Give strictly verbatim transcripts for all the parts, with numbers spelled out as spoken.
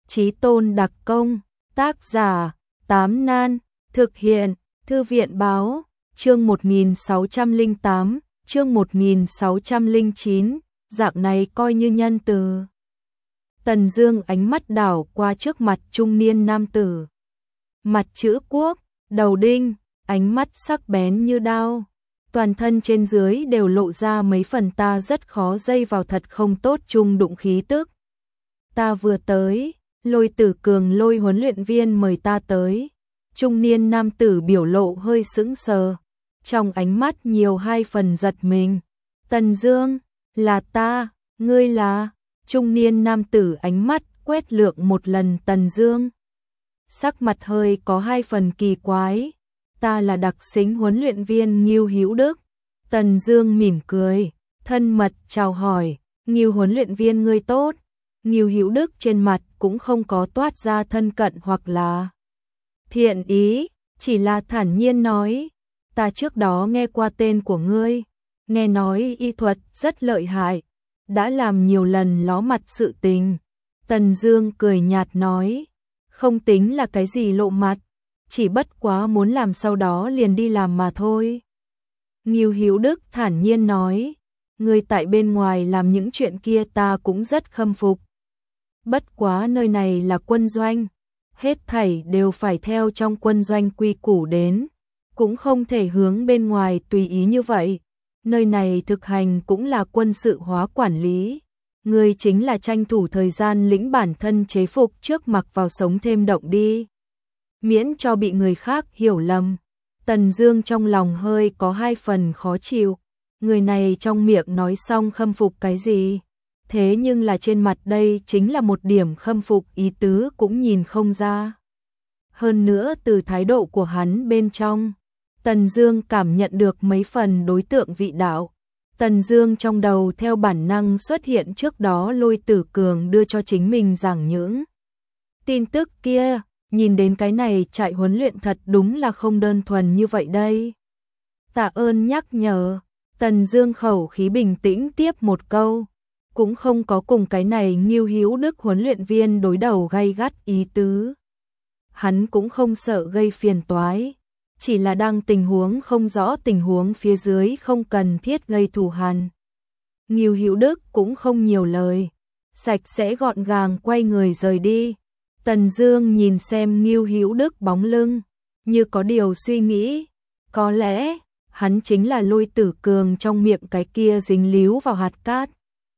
Chí tôn đặc công, tác giả, Tám Nan, thực hiện, Thư viện báo, chương một nghìn sáu trăm lẻ tám, chương một nghìn sáu trăm lẻ chín, dạng này coi như nhân từ. Tần Dương ánh mắt đảo qua trước mặt trung niên nam tử. Mặt chữ quốc, đầu đinh, ánh mắt sắc bén như đao. Toàn thân trên dưới đều lộ ra mấy phần ta rất khó dây vào thật không tốt chung đụng khí tức. Ta vừa tới, Lôi Tử Cường Lôi huấn luyện viên mời ta tới. Trung niên nam tử biểu lộ hơi sững sờ, trong ánh mắt nhiều hai phần giật mình. Tần Dương, là ta, ngươi là? Trung niên nam tử ánh mắt quét lượn một lần Tần Dương. Sắc mặt hơi có hai phần kỳ quái. Ta là đặc xính huấn luyện viên Ngưu Hữu Đức. Tần Dương mỉm cười, thân mật chào hỏi, Ngưu huấn luyện viên ngươi tốt. Ngưu Hữu Đức trên mặt cũng không có toát ra thân cận hoặc là thiện ý, chỉ là thản nhiên nói, ta trước đó nghe qua tên của ngươi, nghe nói y thuật rất lợi hại, đã làm nhiều lần ló mặt sự tình. Tần Dương cười nhạt nói, không tính là cái gì lộ mặt, chỉ bất quá muốn làm sau đó liền đi làm mà thôi. Ngưu Hữu Đức thản nhiên nói, ngươi tại bên ngoài làm những chuyện kia ta cũng rất khâm phục. Bất quá nơi này là quân doanh, hết thảy đều phải theo trong quân doanh quy củ đến, cũng không thể hướng bên ngoài tùy ý như vậy. Nơi này thực hành cũng là quân sự hóa quản lý, ngươi chính là tranh thủ thời gian lĩnh bản thân chế phục trước mặc vào sống thêm động đi, miễn cho bị người khác hiểu lầm. Tần Dương trong lòng hơi có hai phần khó chịu, người này trong miệng nói xong khâm phục cái gì, thế nhưng là trên mặt đây chính là một điểm khâm phục ý tứ cũng nhìn không ra. Hơn nữa từ thái độ của hắn bên trong, Tần Dương cảm nhận được mấy phần đối tượng vị đạo. Tần Dương trong đầu theo bản năng xuất hiện trước đó Lôi Tử Cường đưa cho chính mình giảng những tin tức kia, nhìn đến cái này trại huấn luyện thật đúng là không đơn thuần như vậy đây. Tạ ơn nhắc nhở. Tần Dương khẩu khí bình tĩnh tiếp một câu, cũng không có cùng cái này Ngưu Hữu Đức huấn luyện viên đối đầu gay gắt ý tứ. Hắn cũng không sợ gây phiền toái, chỉ là đang tình huống không rõ tình huống phía dưới không cần thiết gây thù hằn. Ngưu Hữu Đức cũng không nhiều lời, sạch sẽ gọn gàng quay người rời đi. Tần Dương nhìn xem Ngưu Hữu Đức bóng lưng, như có điều suy nghĩ, có lẽ hắn chính là Lôi Tử Cường trong miệng cái kia dính líu vào hạt cát.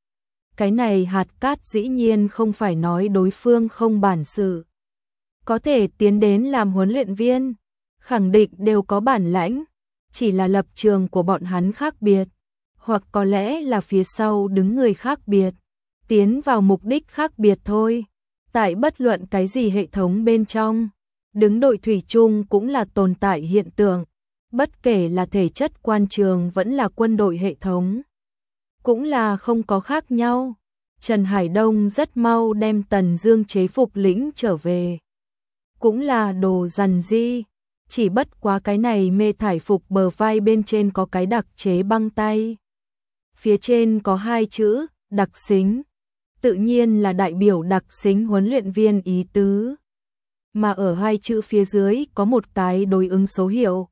Cái này hạt cát dĩ nhiên không phải nói đối phương không bản sự, có thể tiến đến làm huấn luyện viên, khẳng định đều có bản lãnh, chỉ là lập trường của bọn hắn khác biệt, hoặc có lẽ là phía sau đứng người khác biệt, tiến vào mục đích khác biệt thôi. Tại bất luận cái gì hệ thống bên trong, đứng đội thủy chung cũng là tồn tại hiện tượng, bất kể là thể chất quan trường vẫn là quân đội hệ thống, cũng là không có khác nhau. Trần Hải Đông rất mau đem Tần Dương chế phục lĩnh trở về, cũng là đồ dằn di, chỉ bất quá cái này mê thải phục bờ vai bên trên có cái đặc chế băng tay, phía trên có hai chữ đặc xính, tự nhiên là đại biểu đặc xính huấn luyện viên ý tứ, mà ở hai chữ phía dưới có một cái đối ứng số hiệu,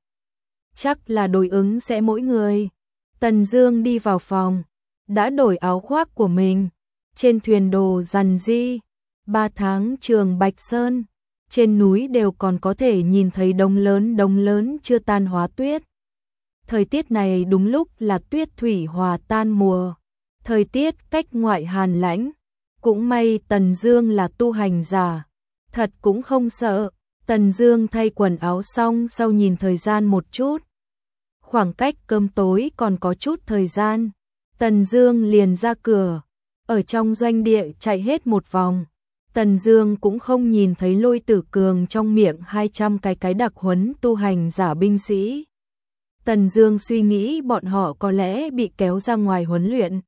chắc là đối ứng sẽ mỗi người. Tần Dương đi vào phòng, đã đổi áo khoác của mình, trên thuyền đồ dằn di, ba tháng trường Bạch Sơn, trên núi đều còn có thể nhìn thấy đống lớn đống lớn chưa tan hóa tuyết. Thời tiết này đúng lúc là tuyết thủy hòa tan mùa, thời tiết cách ngoại hàn lãnh, cũng may Tần Dương là tu hành giả, thật cũng không sợ. Tần Dương thay quần áo xong sau nhìn thời gian một chút, khoảng cách cơm tối còn có chút thời gian, Tần Dương liền ra cửa, ở trong doanh địa chạy hết một vòng. Tần Dương cũng không nhìn thấy Lôi Tử Cường trong miệng hai trăm cái cái đặc huấn tu hành giả binh sĩ. Tần Dương suy nghĩ bọn họ có lẽ bị kéo ra ngoài huấn luyện.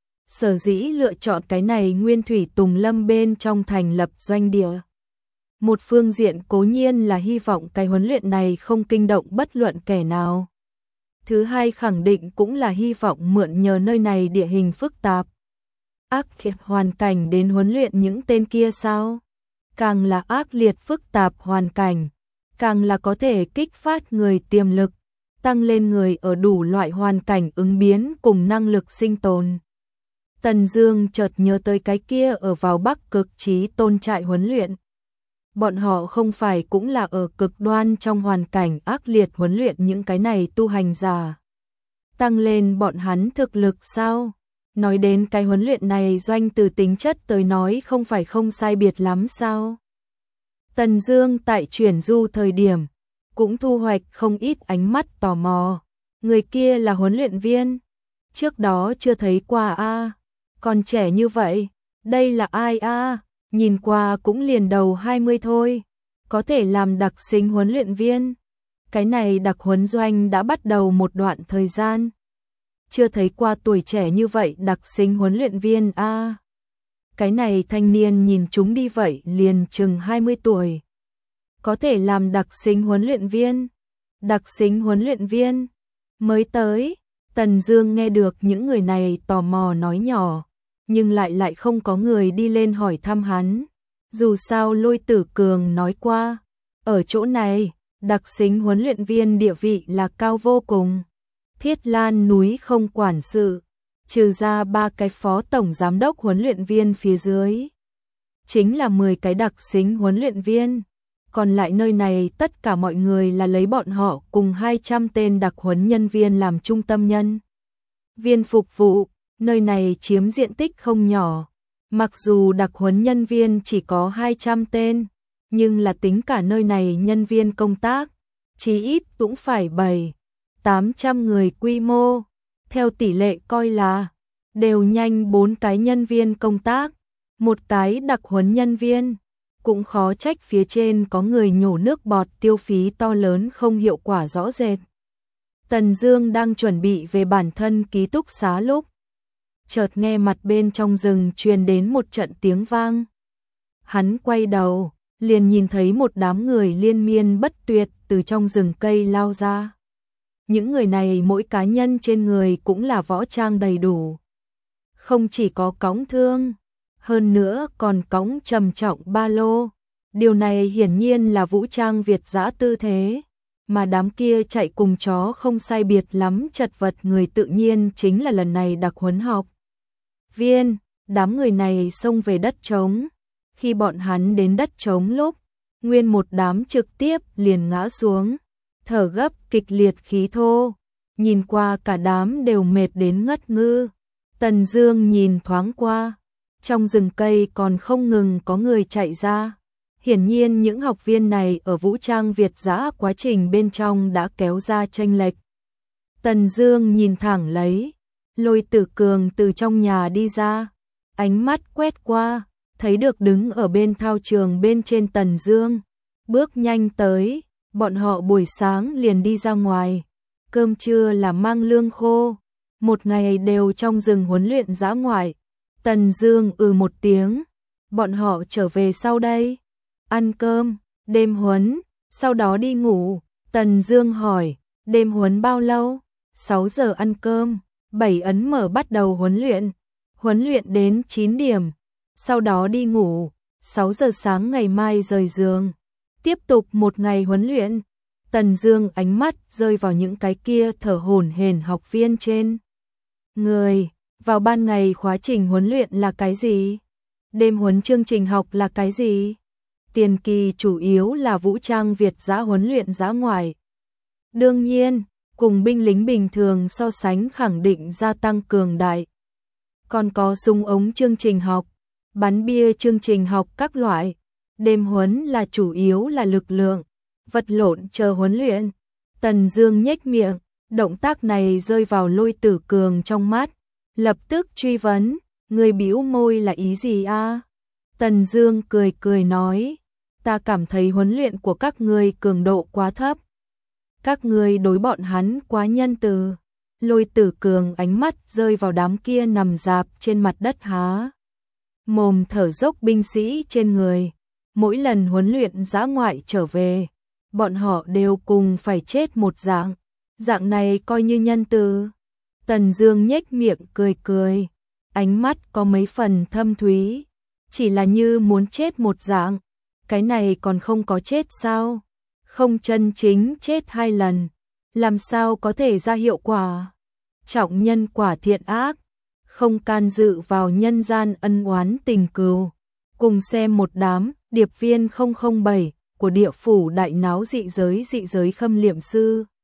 Sở dĩ lựa chọn cái này Nguyên Thủy Tùng Lâm bên trong thành lập doanh địa. Một phương diện cố nhiên là hy vọng cái huấn luyện này không kinh động bất luận kẻ nào. Thứ hai khẳng định cũng là hy vọng mượn nhờ nơi này địa hình phức tạp, ác liệt hoàn cảnh đến huấn luyện những tên kia sao? càng là ác liệt phức tạp hoàn cảnh, càng là có thể kích phát người tiềm lực, tăng lên người ở đủ loại hoàn cảnh ứng biến cùng năng lực sinh tồn. Tần Dương chợt nhớ tới cái kia ở vào Bắc Cực Chí Tôn trại huấn luyện. Bọn họ không phải cũng là ở cực đoan trong hoàn cảnh ác liệt huấn luyện những cái này tu hành giả. Tăng lên bọn hắn thực lực sao? Nói đến cái huấn luyện này doanh từ tính chất tới nói không phải không sai biệt lắm sao? Tần Dương tại chuyển du thời điểm cũng thu hoạch không ít ánh mắt tò mò. Người kia là huấn luyện viên, trước đó chưa thấy qua a, à. Còn trẻ như vậy, đây là ai a? À? Nhìn qua cũng liền đầu hai mươi thôi, có thể làm đặc sinh huấn luyện viên. Cái này đặc huấn doanh đã bắt đầu một đoạn thời gian. Chưa thấy qua tuổi trẻ như vậy đặc sinh huấn luyện viên a. À. Cái này thanh niên nhìn chúng đi vậy liền chừng hai mươi tuổi. Có thể làm đặc sinh huấn luyện viên. Đặc sinh huấn luyện viên mới tới. Tần Dương nghe được những người này tò mò nói nhỏ, nhưng lại lại không có người đi lên hỏi thăm hắn. Dù sao Lôi Tử Cường nói qua, ở chỗ này, đặc sinh huấn luyện viên địa vị là cao vô cùng. Thiết Lan núi không quản sự, trừ ra ba cái phó tổng giám đốc huấn luyện viên phía dưới, chính là mười cái đặc sinh huấn luyện viên. Còn lại nơi này tất cả mọi người là lấy bọn họ cùng hai trăm tên đặc huấn nhân viên làm trung tâm nhân viên phục vụ. Nơi này chiếm diện tích không nhỏ. Mặc dù đặc huấn nhân viên chỉ có hai trăm tên, nhưng là tính cả nơi này nhân viên công tác, chí ít cũng phải bảy, tám trăm người quy mô. Theo tỷ lệ coi là đều nhanh bốn cái nhân viên công tác, một cái đặc huấn nhân viên. Cũng khó trách phía trên có người nhổ nước bọt tiêu phí to lớn không hiệu quả rõ rệt. Tần Dương đang chuẩn bị về bản thân ký túc xá lúc chợt nghe mặt bên trong rừng truyền đến một trận tiếng vang. Hắn quay đầu, liền nhìn thấy một đám người liên miên bất tuyệt từ trong rừng cây lao ra. Những người này mỗi cá nhân trên người cũng là võ trang đầy đủ. Không chỉ có cõng thương, hơn nữa còn cõng trầm trọng ba lô. Điều này hiển nhiên là vũ trang Việt dã tư thế. Mà đám kia chạy cùng chó không sai biệt lắm chật vật người tự nhiên chính là lần này đặc huấn học viên. Đám người này xông về đất trống. Khi bọn hắn đến đất trống lúc, nguyên một đám trực tiếp liền ngã xuống, thở gấp kịch liệt khí thô. Nhìn qua cả đám đều mệt đến ngất ngư. Tần Dương nhìn thoáng qua, trong rừng cây còn không ngừng có người chạy ra. Hiển nhiên những học viên này ở vũ trang Việt dã quá trình bên trong đã kéo ra chênh lệch. Tần Dương nhìn thẳng lấy, Lôi Tử Cường từ trong nhà đi ra, ánh mắt quét qua, thấy được đứng ở bên thao trường bên trên Tần Dương, bước nhanh tới. Bọn họ buổi sáng liền đi ra ngoài, cơm trưa là mang lương khô, một ngày đều trong rừng huấn luyện dã ngoại. Tần Dương ừ một tiếng, bọn họ trở về sau đây, ăn cơm, đêm huấn, sau đó đi ngủ. Tần Dương hỏi, đêm huấn bao lâu? sáu giờ ăn cơm, bảy ấn mở bắt đầu huấn luyện, huấn luyện đến chín điểm, sau đó đi ngủ, sáu giờ sáng ngày mai rời giường, tiếp tục một ngày huấn luyện. Tần Dương ánh mắt rơi vào những cái kia thở hổn hển học viên trên người. Vào ban ngày khóa trình huấn luyện là cái gì? Đêm huấn chương trình học là cái gì? Tiền kỳ chủ yếu là vũ trang Việt dã huấn luyện dã ngoại. Đương nhiên, cùng binh lính bình thường so sánh khẳng định gia tăng cường đại. Còn có súng ống chương trình học, bắn bia chương trình học các loại. Đêm huấn là chủ yếu là lực lượng, vật lộn chờ huấn luyện. Tần Dương nhếch miệng, động tác này rơi vào Lôi Tử Cường trong mắt, lập tức truy vấn, người bĩu môi là ý gì a? Tần Dương cười cười nói, ta cảm thấy huấn luyện của các ngươi cường độ quá thấp. Các ngươi đối bọn hắn quá nhân từ. Lôi Tử Cường ánh mắt rơi vào đám kia nằm rạp trên mặt đất há mồm thở dốc binh sĩ trên người. Mỗi lần huấn luyện dã ngoại trở về, bọn họ đều cùng phải chết một dạng. Dạng này coi như nhân từ. Tần Dương nhếch miệng cười cười, ánh mắt có mấy phần thâm thúy, chỉ là như muốn chết một dạng. cái này còn không có chết sao? Không chân chính chết hai lần, làm sao có thể ra hiệu quả? Trọng nhân quả thiện ác, không can dự vào nhân gian ân oán tình cừu. Cùng xem một đám điệp viên không không bảy của địa phủ đại náo dị giới dị giới Khâm Liệm Sư.